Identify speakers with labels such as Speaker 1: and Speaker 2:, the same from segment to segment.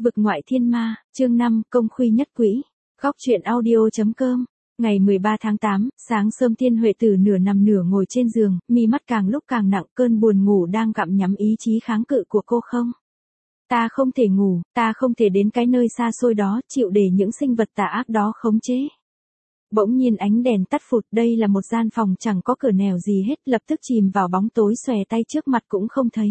Speaker 1: Vực ngoại thiên ma, chương 5, công khuy nhất quỹ. Góc truyện audio.com. Ngày 13 tháng 8, sáng sớm Thiên Huệ Tử nửa nằm nửa ngồi trên giường, mi mắt càng lúc càng nặng, cơn buồn ngủ đang gặm nhắm ý chí kháng cự của cô không. Ta không thể ngủ, ta không thể đến cái nơi xa xôi đó, chịu để những sinh vật tà ác đó khống chế. Bỗng nhiên ánh đèn tắt phụt, đây là một gian phòng chẳng có cửa nẻo gì hết, lập tức chìm vào bóng tối, xòe tay trước mặt cũng không thấy.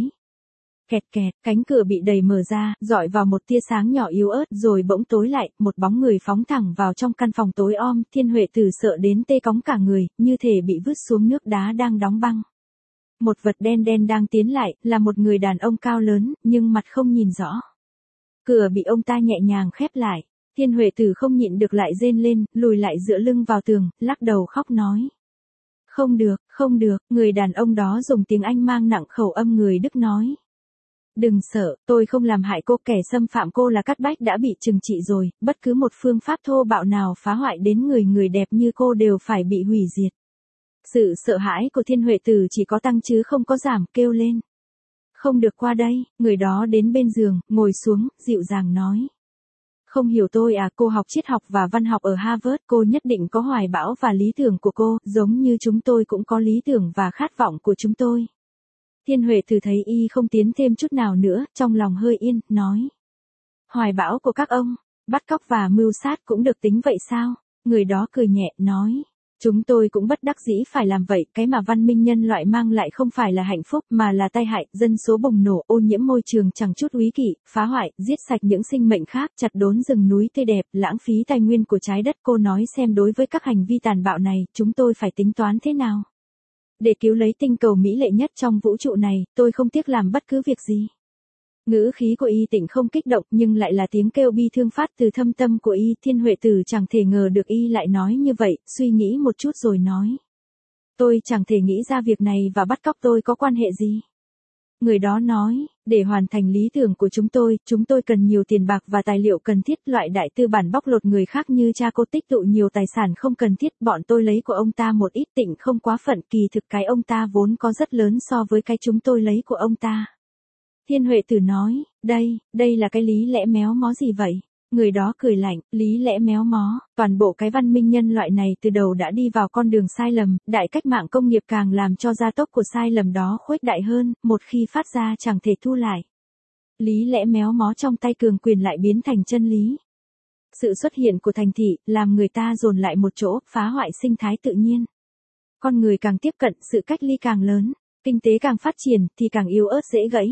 Speaker 1: Kẹt kẹt, cánh cửa bị đẩy mở ra, dọi vào một tia sáng nhỏ yếu ớt, rồi bỗng tối lại, một bóng người phóng thẳng vào trong căn phòng tối om. Thiên Huệ Tử sợ đến tê cóng cả người, như thể bị vứt xuống nước đá đang đóng băng. Một vật đen đen đang tiến lại, là một người đàn ông cao lớn, nhưng mặt không nhìn rõ. Cửa bị ông ta nhẹ nhàng khép lại. Thiên Huệ Tử không nhịn được lại rên lên, lùi lại dựa lưng vào tường, lắc đầu khóc nói. Không được, không được, người đàn ông đó dùng tiếng Anh mang nặng khẩu âm người Đức nói. Đừng sợ, tôi không làm hại cô, kẻ xâm phạm cô là Cát Bách đã bị trừng trị rồi, bất cứ một phương pháp thô bạo nào phá hoại đến người đẹp như cô đều phải bị hủy diệt. Sự sợ hãi của Thiên Huệ Tử chỉ có tăng chứ không có giảm, kêu lên. Không được, qua đây, người đó đến bên giường, ngồi xuống, dịu dàng nói. Không hiểu tôi à, cô học triết học và văn học ở Harvard, cô nhất định có hoài bão và lý tưởng của cô, giống như chúng tôi cũng có lý tưởng và khát vọng của chúng tôi. Thiên Huệ Tử thấy y không tiến thêm chút nào nữa, trong lòng hơi yên, nói. Hoài bão của các ông, bắt cóc và mưu sát cũng được tính vậy sao? Người đó cười nhẹ, nói. Chúng tôi cũng bất đắc dĩ phải làm vậy, cái mà văn minh nhân loại mang lại không phải là hạnh phúc mà là tai hại, dân số bùng nổ, ô nhiễm môi trường chẳng chút úy kỵ, phá hoại, giết sạch những sinh mệnh khác, chặt đốn rừng núi tươi đẹp, lãng phí tài nguyên của trái đất. Cô nói xem đối với các hành vi tàn bạo này, chúng tôi phải tính toán thế nào? Để cứu lấy tinh cầu mỹ lệ nhất trong vũ trụ này, tôi không tiếc làm bất cứ việc gì. Ngữ khí của y tịnh không kích động nhưng lại là tiếng kêu bi thương phát từ thâm tâm của y. Thiên Huệ Tử chẳng thể ngờ được y lại nói như vậy, suy nghĩ một chút rồi nói. Tôi chẳng thể nghĩ ra việc này và bắt cóc tôi có quan hệ gì. Người đó nói, để hoàn thành lý tưởng của chúng tôi cần nhiều tiền bạc và tài liệu cần thiết. Loại đại tư bản bóc lột người khác như cha cô tích tụ nhiều tài sản không cần thiết, bọn tôi lấy của ông ta một ít, tịnh không quá phận, kỳ thực cái ông ta vốn có rất lớn so với cái chúng tôi lấy của ông ta. Thiên Huệ Tử nói, đây là cái lý lẽ méo mó gì vậy? Người đó cười lạnh, lý lẽ méo mó, toàn bộ cái văn minh nhân loại này từ đầu đã đi vào con đường sai lầm, đại cách mạng công nghiệp càng làm cho gia tốc của sai lầm đó khuếch đại hơn, một khi phát ra chẳng thể thu lại. Lý lẽ méo mó trong tay cường quyền lại biến thành chân lý. Sự xuất hiện của thành thị, làm người ta dồn lại một chỗ, phá hoại sinh thái tự nhiên. Con người càng tiếp cận, sự cách ly càng lớn, kinh tế càng phát triển, thì càng yếu ớt dễ gãy.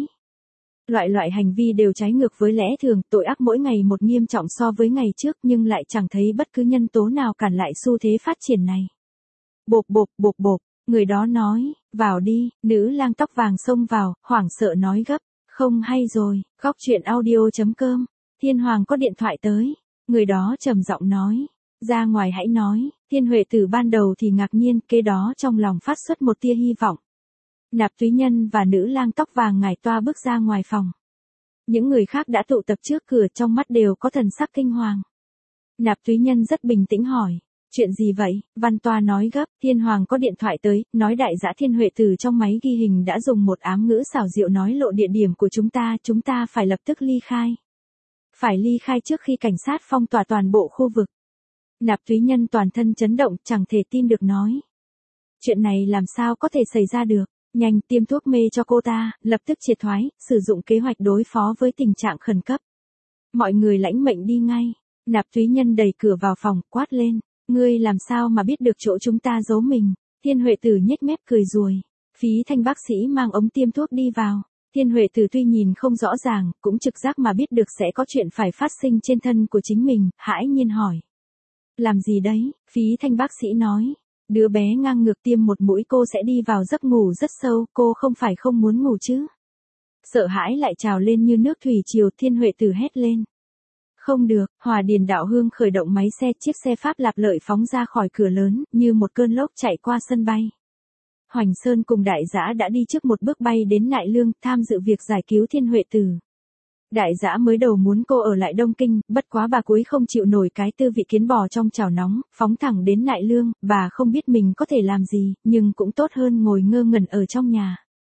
Speaker 1: Loại hành vi đều trái ngược với lẽ thường, tội ác mỗi ngày một nghiêm trọng so với ngày trước nhưng lại chẳng thấy bất cứ nhân tố nào cản lại xu thế phát triển này. Bộp, người đó nói, vào đi, nữ lang tóc vàng xông vào, hoảng sợ nói gấp, không hay rồi, góc truyện audio.com, Thiên Hoàng có điện thoại tới, người đó trầm giọng nói, ra ngoài hãy nói. Thiên Huệ Tử ban đầu thì ngạc nhiên, kế đó trong lòng phát xuất một tia hy vọng. Nạp Túy Nhân và nữ lang tóc vàng ngải toa bước ra ngoài phòng. Những người khác đã tụ tập trước cửa, trong mắt đều có thần sắc kinh hoàng. Nạp Túy Nhân rất bình tĩnh hỏi, chuyện gì vậy? Văn Toa nói gấp, Thiên Hoàng có điện thoại tới, nói đại dã Thiên Huệ Tử trong máy ghi hình đã dùng một ám ngữ xảo diệu nói lộ địa điểm của chúng ta phải lập tức ly khai. Phải ly khai trước khi cảnh sát phong tỏa toàn bộ khu vực. Nạp Túy Nhân toàn thân chấn động, chẳng thể tin được nói. Chuyện này làm sao có thể xảy ra được? Nhanh tiêm thuốc mê cho cô ta, lập tức triệt thoái, sử dụng kế hoạch đối phó với tình trạng khẩn cấp. Mọi người lãnh mệnh đi ngay. Nạp Túy Nhân đẩy cửa vào phòng, quát lên. Ngươi làm sao mà biết được chỗ chúng ta giấu mình? Thiên Huệ Tử nhếch mép cười ruồi. Phí Thanh bác sĩ mang ống tiêm thuốc đi vào. Thiên Huệ Tử tuy nhìn không rõ ràng, cũng trực giác mà biết được sẽ có chuyện phải phát sinh trên thân của chính mình, hãi nhiên hỏi. Làm gì đấy? Phí Thanh bác sĩ nói. Đứa bé ngang ngược tiêm một mũi cô sẽ đi vào giấc ngủ rất sâu, cô không phải không muốn ngủ chứ? Sợ hãi lại trào lên như nước thủy triều. Thiên Huệ Tử hét lên. Không được, Hòa Điền Đạo Hương khởi động máy xe, chiếc xe Pháp Lạp Lợi phóng ra khỏi cửa lớn, như một cơn lốc chạy qua sân bay. Hoành Sơn cùng Đại Dã đã đi trước một bước bay đến Nại Lương, tham dự việc giải cứu Thiên Huệ Tử. Đại Dã mới đầu muốn cô ở lại Đông Kinh, bất quá bà cuối không chịu nổi cái tư vị kiến bò trong chảo nóng, phóng thẳng đến Nại Lương. Bà không biết mình có thể làm gì, nhưng cũng tốt hơn ngồi ngơ ngẩn ở trong nhà.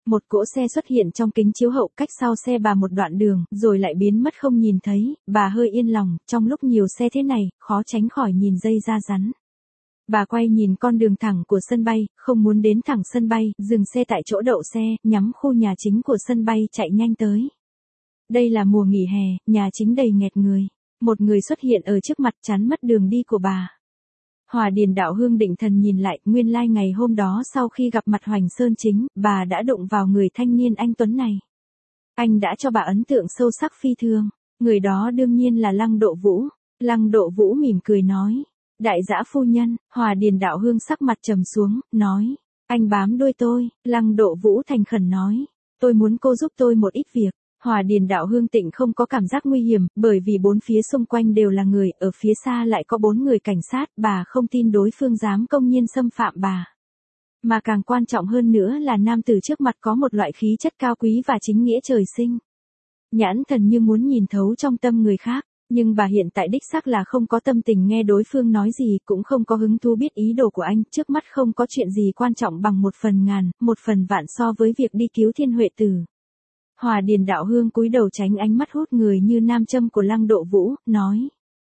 Speaker 1: Một cỗ xe xuất hiện trong kính chiếu hậu cách sau xe bà một đoạn đường, rồi lại biến mất không nhìn thấy, bà hơi yên lòng, trong lúc nhiều xe thế này, khó tránh khỏi nhìn dây da rắn. Bà quay nhìn con đường thẳng của sân bay, không muốn đến thẳng sân bay, dừng xe tại chỗ đậu xe, nhắm khu nhà chính của sân bay chạy nhanh tới. Đây là mùa nghỉ hè, nhà chính đầy nghẹt người. Một người xuất hiện ở trước mặt chắn mất đường đi của bà. Hòa Điền Đạo Hương định thần nhìn lại, nguyên lai ngày hôm đó sau khi gặp mặt Hoành Sơn Chính, bà đã đụng vào người thanh niên anh tuấn này. Anh đã cho bà ấn tượng sâu sắc phi thường. Người đó đương nhiên là Lăng Độ Vũ. Lăng Độ Vũ mỉm cười nói. Đại dã phu nhân. Hòa Điền Đạo Hương sắc mặt trầm xuống, nói. Anh bám đuôi tôi. Lăng Độ Vũ thành khẩn nói. Tôi muốn cô giúp tôi một ít việc. Hòa Điền Đạo Hương Tịnh không có cảm giác nguy hiểm, bởi vì bốn phía xung quanh đều là người, ở phía xa lại có 4 người cảnh sát, bà không tin đối phương dám công nhiên xâm phạm bà. Mà càng quan trọng hơn nữa là nam tử trước mặt có một loại khí chất cao quý và chính nghĩa trời sinh. Nhãn thần như muốn nhìn thấu trong tâm người khác, nhưng bà hiện tại đích xác là không có tâm tình nghe đối phương nói gì, cũng không có hứng thú biết ý đồ của anh, trước mắt không có chuyện gì quan trọng bằng 1/1000, 1/1000 so với việc đi cứu Thiên Huệ Tử. Hòa Điền Đạo Hương cúi đầu tránh ánh mắt hút người như nam châm của Lăng Độ Vũ, nói.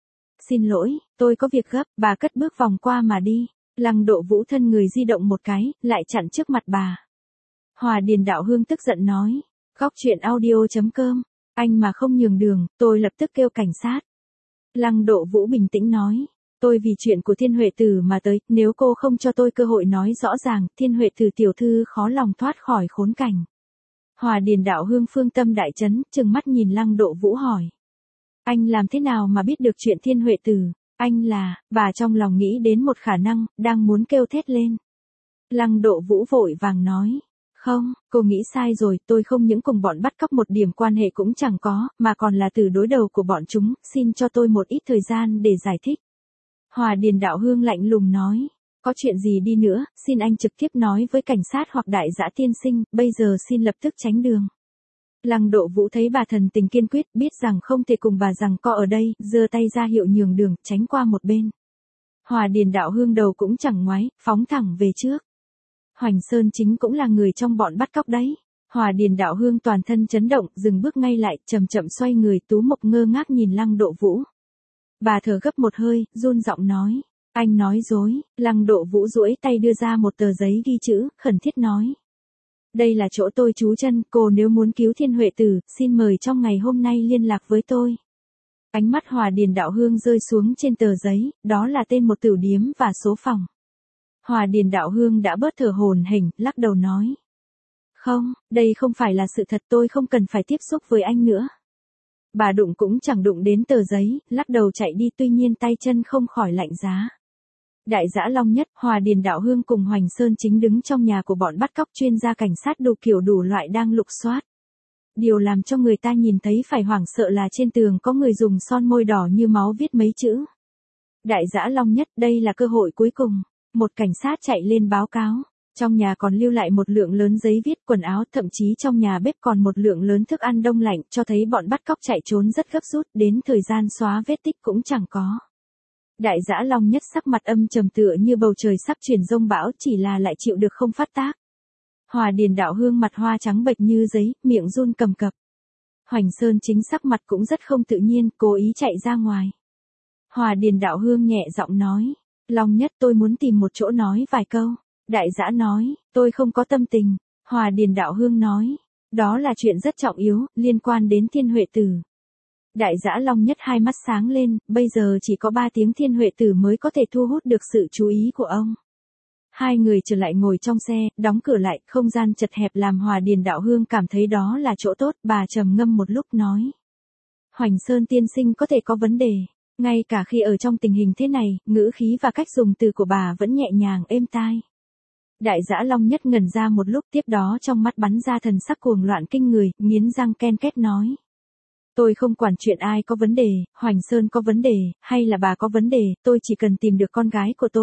Speaker 1: Xin lỗi, tôi có việc gấp, bà cất bước vòng qua mà đi. Lăng Độ Vũ thân người di động một cái, lại chặn trước mặt bà. Hòa Điền Đạo Hương tức giận nói. Góc truyện audio.com, anh mà không nhường đường, tôi lập tức kêu cảnh sát. Lăng Độ Vũ bình tĩnh nói. Tôi vì chuyện của Thiên Huệ Tử mà tới, nếu cô không cho tôi cơ hội nói rõ ràng, Thiên Huệ Tử tiểu thư khó lòng thoát khỏi khốn cảnh. Hòa Điền Đạo Hương phương tâm đại chấn, trừng mắt nhìn Lăng Độ Vũ hỏi. Anh làm thế nào mà biết được chuyện Thiên Huệ Tử? Anh là, bà trong lòng nghĩ đến một khả năng, đang muốn kêu thét lên. Lăng Độ Vũ vội vàng nói. Không, cô nghĩ sai rồi, tôi không những cùng bọn bắt cóc một điểm quan hệ cũng chẳng có, mà còn là từ đối đầu của bọn chúng, xin cho tôi một ít thời gian để giải thích. Hòa Điền Đạo Hương lạnh lùng nói. Có chuyện gì đi nữa, xin anh trực tiếp nói với cảnh sát hoặc đại dã tiên sinh, bây giờ xin lập tức tránh đường. Lăng Độ Vũ thấy bà thần tình kiên quyết, biết rằng không thể cùng bà giằng co ở đây, giơ tay ra hiệu nhường đường, tránh qua một bên. Hòa Điền Đạo Hương đầu cũng chẳng ngoái, phóng thẳng về trước. Hoành Sơn Chính cũng là người trong bọn bắt cóc đấy. Hòa Điền Đạo Hương toàn thân chấn động, dừng bước ngay lại, chậm chậm xoay người, Tú Mộc ngơ ngác nhìn Lăng Độ Vũ. Bà thở gấp một hơi, run giọng nói. Anh nói dối. Lăng Độ Vũ duỗi tay đưa ra một tờ giấy ghi chữ, khẩn thiết nói. Đây là chỗ tôi trú chân, cô nếu muốn cứu Thiên Huệ Tử, xin mời trong ngày hôm nay liên lạc với tôi. Ánh mắt Hòa Điền Đạo Hương rơi xuống trên tờ giấy, đó là tên một tửu điếm và số phòng. Hòa Điền Đạo Hương đã bớt thở hổn hển, lắc đầu nói. Không, đây không phải là sự thật, tôi không cần phải tiếp xúc với anh nữa. Bà đụng cũng chẳng đụng đến tờ giấy, lắc đầu chạy đi, tuy nhiên tay chân không khỏi lạnh giá. Đại dã Long Nhất, Hòa Điền Đạo Hương cùng Hoành Sơn Chính đứng trong nhà của bọn bắt cóc, chuyên gia cảnh sát đủ kiểu đủ loại đang lục soát. Điều làm cho người ta nhìn thấy phải hoảng sợ là trên tường có người dùng son môi đỏ như máu viết mấy chữ. Đại dã Long Nhất, đây là cơ hội cuối cùng. Một cảnh sát chạy lên báo cáo. Trong nhà còn lưu lại một lượng lớn giấy viết, quần áo, thậm chí trong nhà bếp còn một lượng lớn thức ăn đông lạnh, cho thấy bọn bắt cóc chạy trốn rất gấp rút, đến thời gian xóa vết tích cũng chẳng có. Đại dã Long Nhất sắc mặt âm trầm tựa như bầu trời sắp chuyển giông bão, chỉ là lại chịu được không phát tác. Hòa Điền Đạo Hương mặt hoa trắng bệch như giấy, miệng run cầm cập. Hoành Sơn Chính sắc mặt cũng rất không tự nhiên, cố ý chạy ra ngoài. Hòa Điền Đạo Hương nhẹ giọng nói. Long Nhất, tôi muốn tìm một chỗ nói vài câu. Đại dã nói, tôi không có tâm tình. Hòa Điền Đạo Hương nói, đó là chuyện rất trọng yếu, liên quan đến Thiên Huệ Tử. Đại dã Long Nhất hai mắt sáng lên, bây giờ chỉ có 3 tiếng Thiên Huệ Tử mới có thể thu hút được sự chú ý của ông. Hai người trở lại ngồi trong xe, đóng cửa lại, không gian chật hẹp làm Hòa Điền Đạo Hương cảm thấy đó là chỗ tốt, bà trầm ngâm một lúc nói. Hoành Sơn tiên sinh có thể có vấn đề. Ngay cả khi ở trong tình hình thế này, ngữ khí và cách dùng từ của bà vẫn nhẹ nhàng êm tai. Đại dã Long Nhất ngẩn ra một lúc, tiếp đó trong mắt bắn ra thần sắc cuồng loạn kinh người, nghiến răng ken két nói. Tôi không quản chuyện ai có vấn đề, Hoành Sơn có vấn đề, hay là bà có vấn đề, tôi chỉ cần tìm được con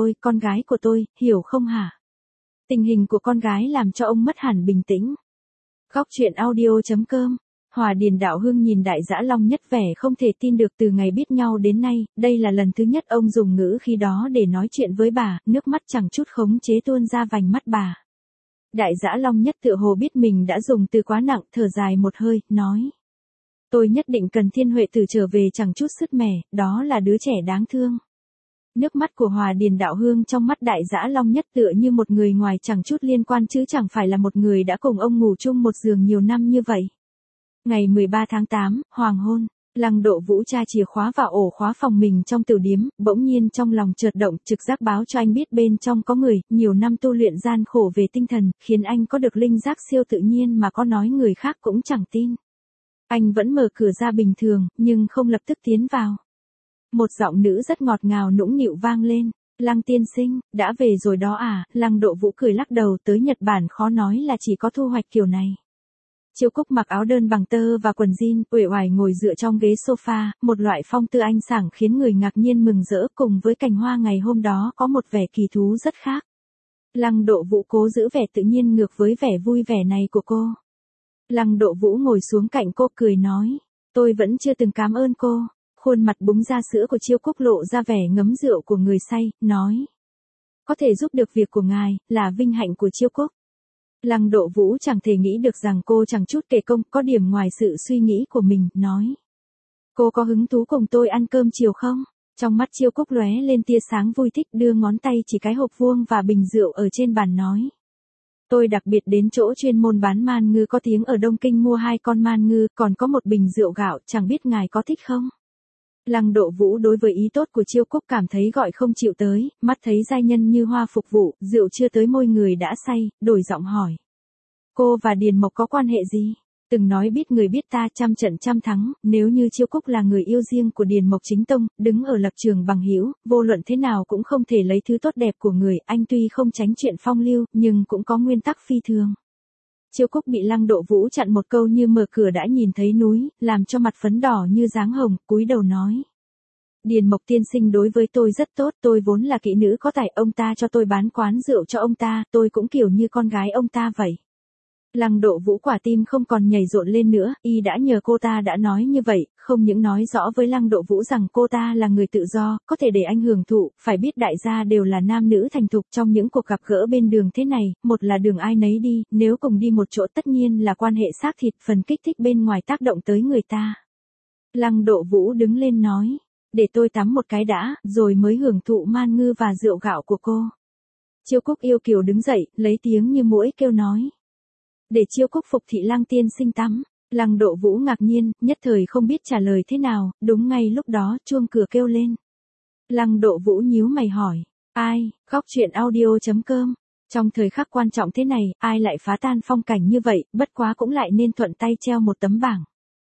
Speaker 1: gái của tôi, hiểu không hả? Tình hình của con gái làm cho ông mất hẳn bình tĩnh. Góc truyện audio.com. Hòa Điền Đạo Hương nhìn Đại dã Long Nhất vẻ không thể tin được, từ ngày biết nhau đến nay, đây là lần thứ nhất ông dùng ngữ khí đó để nói chuyện với bà, nước mắt chẳng chút khống chế tuôn ra vành mắt bà. Đại Dã Long Nhất tựa hồ biết mình đã dùng từ quá nặng, thở dài một hơi, nói. Tôi nhất định cần Thiên Huệ Tử trở về chẳng chút sứt mẻ, đó là đứa trẻ đáng thương. Nước mắt của Hòa Điền Đạo Hương trong mắt Đại Dã Long Nhất tựa như một người ngoài chẳng chút liên quan chứ chẳng phải là một người đã cùng ông ngủ chung một giường nhiều năm như vậy. Ngày 13 tháng 8, hoàng hôn, Lăng Độ Vũ tra chìa khóa vào ổ khóa phòng mình trong tiểu điếm, bỗng nhiên trong lòng chợt động, trực giác báo cho anh biết bên trong có người, nhiều năm tu luyện gian khổ về tinh thần, khiến anh có được linh giác siêu tự nhiên mà có nói người khác cũng chẳng tin. Anh vẫn mở cửa ra bình thường, nhưng không lập tức tiến vào. Một giọng nữ rất ngọt ngào nũng nịu vang lên. Lăng tiên sinh, đã về rồi đó à? Lăng Độ Vũ cười lắc đầu, tới Nhật Bản khó nói là chỉ có thu hoạch kiểu này. Chiêu Cúc mặc áo đơn bằng tơ và quần jean, uể oải ngồi dựa trong ghế sofa, một loại phong tư anh sảng khiến người ngạc nhiên mừng rỡ, cùng với cành hoa ngày hôm đó có một vẻ kỳ thú rất khác. Lăng Độ Vũ cố giữ vẻ tự nhiên ngược với vẻ vui vẻ này của cô. Lăng Độ Vũ ngồi xuống cạnh cô cười nói, tôi vẫn chưa từng cảm ơn cô. Khuôn mặt búng ra sữa của Chiêu Cúc lộ ra vẻ ngấm rượu của người say, nói. Có thể giúp được việc của ngài, là vinh hạnh của Chiêu Cúc. Lăng Độ Vũ chẳng thể nghĩ được rằng cô chẳng chút kể công, có điểm ngoài sự suy nghĩ của mình, nói. Cô có hứng thú cùng tôi ăn cơm chiều không? Trong mắt Chiêu Cúc lóe lên tia sáng vui thích, đưa ngón tay chỉ cái hộp vuông và bình rượu ở trên bàn nói. Tôi đặc biệt đến chỗ chuyên môn bán man ngư có tiếng ở Đông Kinh mua 2 con man ngư, còn có một bình rượu gạo, chẳng biết ngài có thích không? Lăng Độ Vũ đối với ý tốt của Chiêu Cúc cảm thấy gọi không chịu tới, mắt thấy giai nhân như hoa phục vụ, rượu chưa tới môi người đã say, đổi giọng hỏi. Cô và Điền Mộc có quan hệ gì? Từng nói biết người biết ta, trăm trận trăm thắng, nếu như Chiêu Cúc là người yêu riêng của Điền Mộc chính tông, đứng ở lập trường bằng hữu, vô luận thế nào cũng không thể lấy thứ tốt đẹp của người, anh tuy không tránh chuyện phong lưu, nhưng cũng có nguyên tắc phi thường. Chiêu Cúc bị Lăng Độ Vũ chặn một câu như mở cửa đã nhìn thấy núi, làm cho mặt phấn đỏ như dáng hồng, cúi đầu nói. Điền Mộc tiên sinh đối với tôi rất tốt, tôi vốn là kỹ nữ có tài, ông ta cho tôi bán quán rượu cho ông ta, tôi cũng kiểu như con gái ông ta vậy. Lăng Độ Vũ quả tim không còn nhảy rộn lên nữa, y đã nhờ cô ta đã nói như vậy, không những nói rõ với Lăng Độ Vũ rằng cô ta là người tự do, có thể để anh hưởng thụ, phải biết đại gia đều là nam nữ thành thục trong những cuộc gặp gỡ bên đường thế này, một là đường ai nấy đi, nếu cùng đi một chỗ tất nhiên là quan hệ xác thịt, phần kích thích bên ngoài tác động tới người ta. Lăng Độ Vũ đứng lên nói, để tôi tắm một cái đã, rồi mới hưởng thụ man ngư và rượu gạo của cô. Chiêu Cúc yêu kiều đứng dậy, lấy tiếng như muỗi kêu nói. Để Chiêu Cúc phục thị Lăng tiên sinh tắm. Lăng Độ Vũ ngạc nhiên, nhất thời không biết trả lời thế nào, đúng ngay lúc đó chuông cửa kêu lên. Lăng Độ Vũ nhíu mày hỏi, ai? Góc truyện audio.com. Trong thời khắc quan trọng thế này, ai lại phá tan phong cảnh như vậy, bất quá cũng lại nên thuận tay treo một tấm bảng.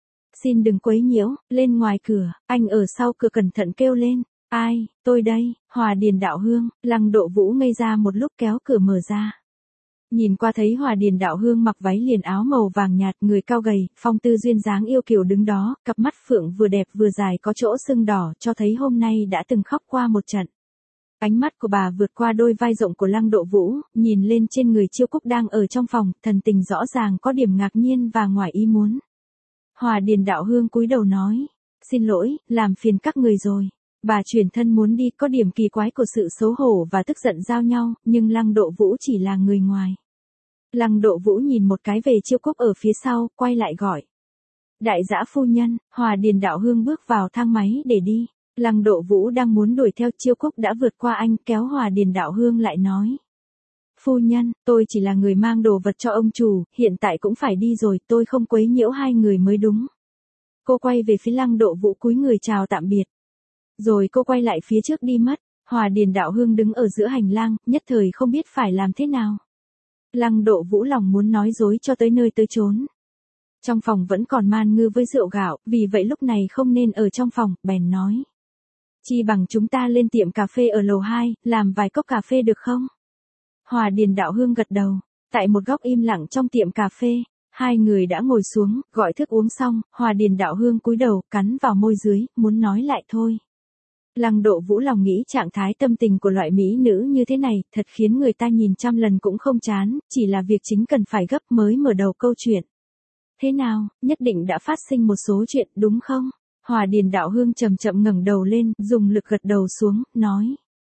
Speaker 1: Xin đừng quấy nhiễu, lên ngoài cửa, anh ở sau cửa cẩn thận kêu lên. Ai? Tôi đây, Hòa Điền Đạo Hương. Lăng Độ Vũ ngây ra một lúc kéo cửa mở ra. Nhìn qua thấy Hòa Điền Đạo Hương mặc váy liền áo màu vàng nhạt, người cao gầy, phong tư duyên dáng yêu kiều đứng đó, cặp mắt phượng vừa đẹp vừa dài có chỗ sưng đỏ, cho thấy hôm nay đã từng khóc qua một trận. Ánh mắt của bà vượt qua đôi vai rộng của Lăng Độ Vũ, nhìn lên trên người Chiêu Cúc đang ở trong phòng, thần tình rõ ràng có điểm ngạc nhiên và ngoài ý muốn. Hòa Điền Đạo Hương cúi đầu nói, xin lỗi, làm phiền các người rồi. Bà chuyển thân muốn đi, có điểm kỳ quái của sự xấu hổ và tức giận giao nhau, nhưng Lăng Độ Vũ chỉ là người ngoài. Lăng Độ Vũ nhìn một cái về Chiêu Cúc ở phía sau, quay lại gọi. Đại Dã phu nhân. Hòa Điền Đạo Hương bước vào thang máy để đi. Lăng Độ Vũ đang muốn đuổi theo, Chiêu Cúc đã vượt qua anh, kéo Hòa Điền Đạo Hương lại nói. Phu nhân, tôi chỉ là người mang đồ vật cho ông chủ, hiện tại cũng phải đi rồi, tôi không quấy nhiễu hai người mới đúng. Cô quay về phía Lăng Độ Vũ cúi người chào tạm biệt. Rồi cô quay lại phía trước đi mất. Hòa Điền Đạo Hương đứng ở giữa hành lang, nhất thời không biết phải làm thế nào. Lăng Độ Vũ lòng muốn nói dối cho tới nơi tới chốn. Trong phòng vẫn còn man ngư với rượu gạo, vì vậy lúc này không nên ở trong phòng, bèn nói. Chi bằng chúng ta lên tiệm cà phê ở lầu 2, làm vài cốc cà phê được không? Hòa Điền Đạo Hương gật đầu. Tại một góc im lặng trong tiệm cà phê, hai người đã ngồi xuống, gọi thức uống xong, Hòa Điền Đạo Hương cúi đầu, cắn vào môi dưới, muốn nói lại thôi. Lăng Độ Vũ lòng nghĩ trạng thái tâm tình của loại mỹ nữ như thế này, thật khiến người ta nhìn trăm lần cũng không chán, chỉ là việc chính cần phải gấp mới mở đầu câu chuyện. Thế nào, nhất định đã phát sinh một số chuyện, đúng không? Hòa Điền Đạo Hương chậm chậm ngẩng đầu lên, dùng lực gật đầu xuống, nói.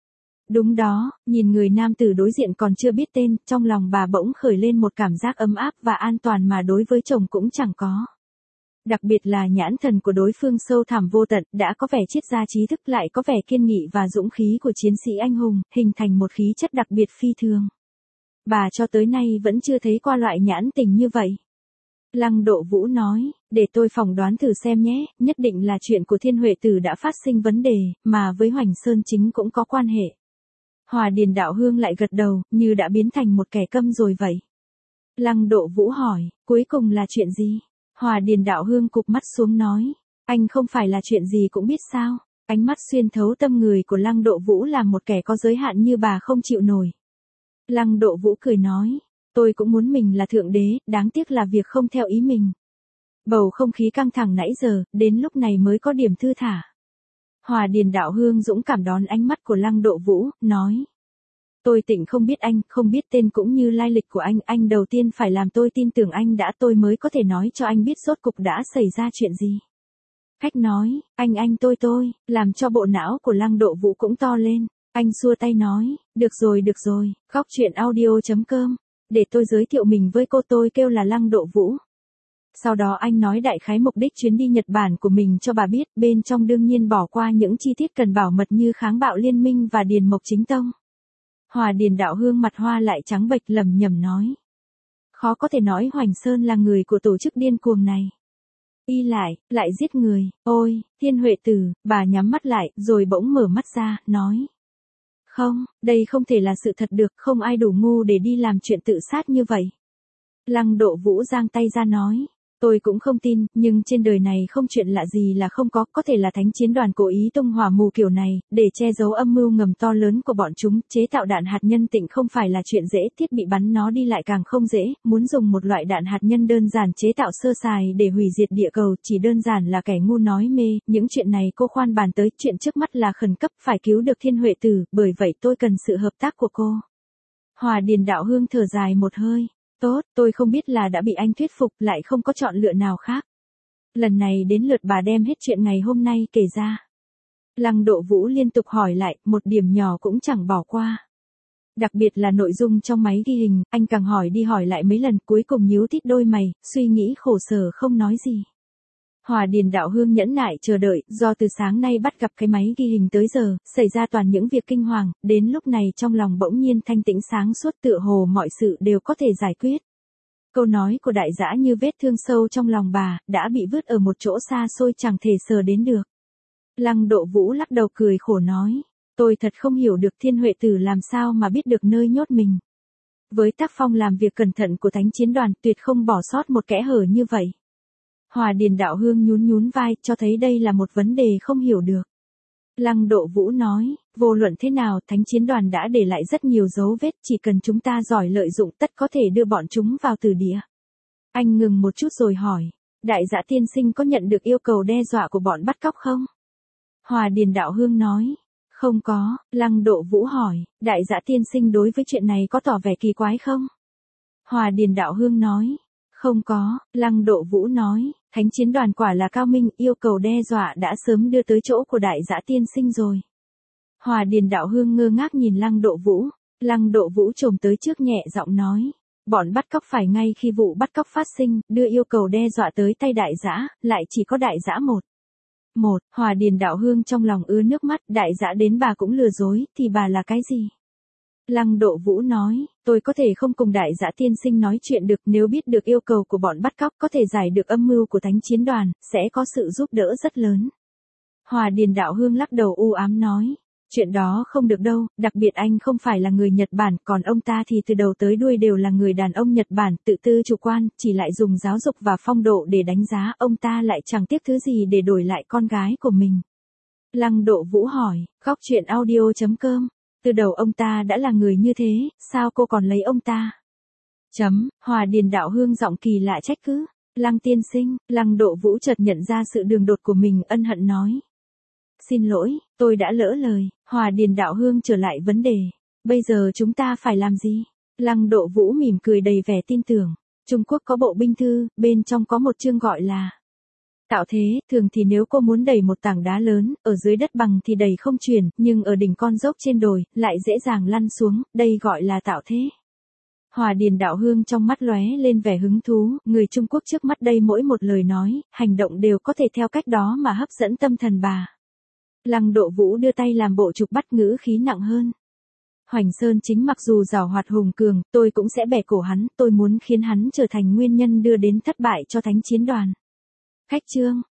Speaker 1: Đúng đó, nhìn người nam tử đối diện còn chưa biết tên, trong lòng bà bỗng khởi lên một cảm giác ấm áp và an toàn mà đối với chồng cũng chẳng có. Đặc biệt là nhãn thần của đối phương sâu thẳm vô tận, đã có vẻ triết gia trí thức lại có vẻ kiên nghị và dũng khí của chiến sĩ anh hùng, hình thành một khí chất đặc biệt phi thường. Bà cho tới nay vẫn chưa thấy qua loại nhãn tình như vậy. Lăng Độ Vũ nói, để tôi phỏng đoán thử xem nhé, nhất định là chuyện của Thiên Huệ Tử đã phát sinh vấn đề, mà với Hoành Sơn Chính cũng có quan hệ. Hòa Điền Đạo Hương lại gật đầu, như đã biến thành một kẻ câm rồi vậy. Lăng Độ Vũ hỏi, cuối cùng là chuyện gì? Hòa Điền Đạo Hương cụp mắt xuống nói, anh không phải là chuyện gì cũng biết sao? Ánh mắt xuyên thấu tâm người của Lăng Độ Vũ làm một kẻ có giới hạn như bà không chịu nổi. Lăng Độ Vũ cười nói, tôi cũng muốn mình là thượng đế, đáng tiếc là việc không theo ý mình. Bầu không khí căng thẳng nãy giờ, đến lúc này mới có điểm thư thả. Hòa Điền Đạo Hương dũng cảm đón ánh mắt của Lăng Độ Vũ, nói. Tôi tịnh không biết anh, không biết tên cũng như lai lịch của anh đầu tiên phải làm tôi tin tưởng anh đã tôi mới có thể nói cho anh biết rốt cục đã xảy ra chuyện gì. Cách nói, anh tôi, làm cho bộ não của Lăng Độ Vũ cũng to lên. Anh xua tay nói, được rồi, góc chuyện audio.com. Để tôi giới thiệu mình với cô, tôi kêu là Lăng Độ Vũ. Sau đó anh nói đại khái mục đích chuyến đi Nhật Bản của mình cho bà biết, bên trong đương nhiên bỏ qua những chi tiết cần bảo mật như kháng bạo liên minh và Điền Mộc Chính Tông. Hòa Điền Đạo Hương mặt hoa lại trắng bệch lẩm nhẩm nói. Khó có thể nói Hoành Sơn là người của tổ chức điên cuồng này. Y lại giết người, ôi, Thiên Huệ Tử, bà nhắm mắt lại, rồi bỗng mở mắt ra, nói. Không, đây không thể là sự thật được, không ai đủ ngu để đi làm chuyện tự sát như vậy. Lăng Độ Vũ giang tay ra nói. Tôi cũng không tin, nhưng trên đời này không chuyện lạ gì là không có thể là thánh chiến đoàn cố ý tung hỏa mù kiểu này, để che giấu âm mưu ngầm to lớn của bọn chúng, chế tạo đạn hạt nhân tịnh không phải là chuyện dễ, thiết bị bắn nó đi lại càng không dễ, muốn dùng một loại đạn hạt nhân đơn giản chế tạo sơ sài để hủy diệt địa cầu, chỉ đơn giản là kẻ ngu nói mê, những chuyện này cô khoan bàn tới, chuyện trước mắt là khẩn cấp, phải cứu được Thiên Huệ Tử, bởi vậy tôi cần sự hợp tác của cô. Hòa Điền Đạo Hương thở dài một hơi. Tốt, tôi không biết là đã bị anh thuyết phục, lại không có chọn lựa nào khác. Lần này đến lượt bà đem hết chuyện ngày hôm nay kể ra. Lăng Độ Vũ liên tục hỏi lại, một điểm nhỏ cũng chẳng bỏ qua. Đặc biệt là nội dung trong máy ghi hình, anh càng hỏi đi hỏi lại mấy lần, cuối cùng nhíu tít đôi mày, suy nghĩ khổ sở không nói gì. Hòa Điền Đạo Hương nhẫn nại chờ đợi, do từ sáng nay bắt gặp cái máy ghi hình tới giờ, xảy ra toàn những việc kinh hoàng, đến lúc này trong lòng bỗng nhiên thanh tĩnh sáng suốt, tựa hồ mọi sự đều có thể giải quyết. Câu nói của đại dã như vết thương sâu trong lòng bà, đã bị vứt ở một chỗ xa xôi chẳng thể sờ đến được. Lăng Độ Vũ lắc đầu cười khổ nói, tôi thật không hiểu được Thiên Huệ Tử làm sao mà biết được nơi nhốt mình. Với tác phong làm việc cẩn thận của thánh chiến đoàn, tuyệt không bỏ sót một kẽ hở như vậy. Hòa Điền Đạo Hương nhún vai, cho thấy đây là một vấn đề không hiểu được. Lăng Độ Vũ nói, vô luận thế nào, thánh chiến đoàn đã để lại rất nhiều dấu vết, chỉ cần chúng ta giỏi lợi dụng tất có thể đưa bọn chúng vào từ địa. Anh ngừng một chút rồi hỏi, đại dã tiên sinh có nhận được yêu cầu đe dọa của bọn bắt cóc không? Hòa Điền Đạo Hương nói, không có. Lăng Độ Vũ hỏi, đại dã tiên sinh đối với chuyện này có tỏ vẻ kỳ quái không? Hòa Điền Đạo Hương nói, không có. Lăng Độ Vũ nói, thánh chiến đoàn quả là cao minh, yêu cầu đe dọa đã sớm đưa tới chỗ của đại dã tiên sinh rồi. Hòa Điền Đạo Hương ngơ ngác nhìn Lăng Độ Vũ. Lăng Độ Vũ chồm tới trước nhẹ giọng nói, bọn bắt cóc phải ngay khi vụ bắt cóc phát sinh, đưa yêu cầu đe dọa tới tay đại dã, lại chỉ có đại dã một. Hòa Điền Đạo Hương trong lòng ứa nước mắt, đại dã đến bà cũng lừa dối, thì bà là cái gì? Lăng Độ Vũ nói, tôi có thể không cùng đại dã tiên sinh nói chuyện được, nếu biết được yêu cầu của bọn bắt cóc có thể giải được âm mưu của thánh chiến đoàn, sẽ có sự giúp đỡ rất lớn. Hòa Điền Đạo Hương lắc đầu u ám nói, chuyện đó không được đâu, đặc biệt anh không phải là người Nhật Bản, còn ông ta thì từ đầu tới đuôi đều là người đàn ông Nhật Bản, tự tư chủ quan, chỉ lại dùng giáo dục và phong độ để đánh giá, ông ta lại chẳng tiếc thứ gì để đổi lại con gái của mình. Lăng Độ Vũ hỏi, góc chuyện audio.com. Từ đầu ông ta đã là người như thế, sao cô còn lấy ông ta? Hòa Điền Đạo Hương giọng kỳ lạ trách cứ. Lăng tiên sinh, Lăng Độ Vũ chợt nhận ra sự đường đột của mình, ân hận nói. Xin lỗi, tôi đã lỡ lời. Hòa Điền Đạo Hương trở lại vấn đề. Bây giờ chúng ta phải làm gì? Lăng Độ Vũ mỉm cười đầy vẻ tin tưởng. Trung Quốc có bộ binh thư, bên trong có một chương gọi là Tạo thế, thường thì nếu cô muốn đẩy một tảng đá lớn, ở dưới đất bằng thì đẩy không chuyển, nhưng ở đỉnh con dốc trên đồi, lại dễ dàng lăn xuống, đây gọi là tạo thế. Hòa Điền Đạo Hương trong mắt lóe lên vẻ hứng thú, người Trung Quốc trước mắt đây mỗi một lời nói, hành động đều có thể theo cách đó mà hấp dẫn tâm thần bà. Lăng Độ Vũ đưa tay làm bộ trục bắt, ngữ khí nặng hơn. Hoành Sơn Chính mặc dù giàu hoạt hùng cường, tôi cũng sẽ bẻ cổ hắn, tôi muốn khiến hắn trở thành nguyên nhân đưa đến thất bại cho Thánh Chiến Đoàn. Khách trương,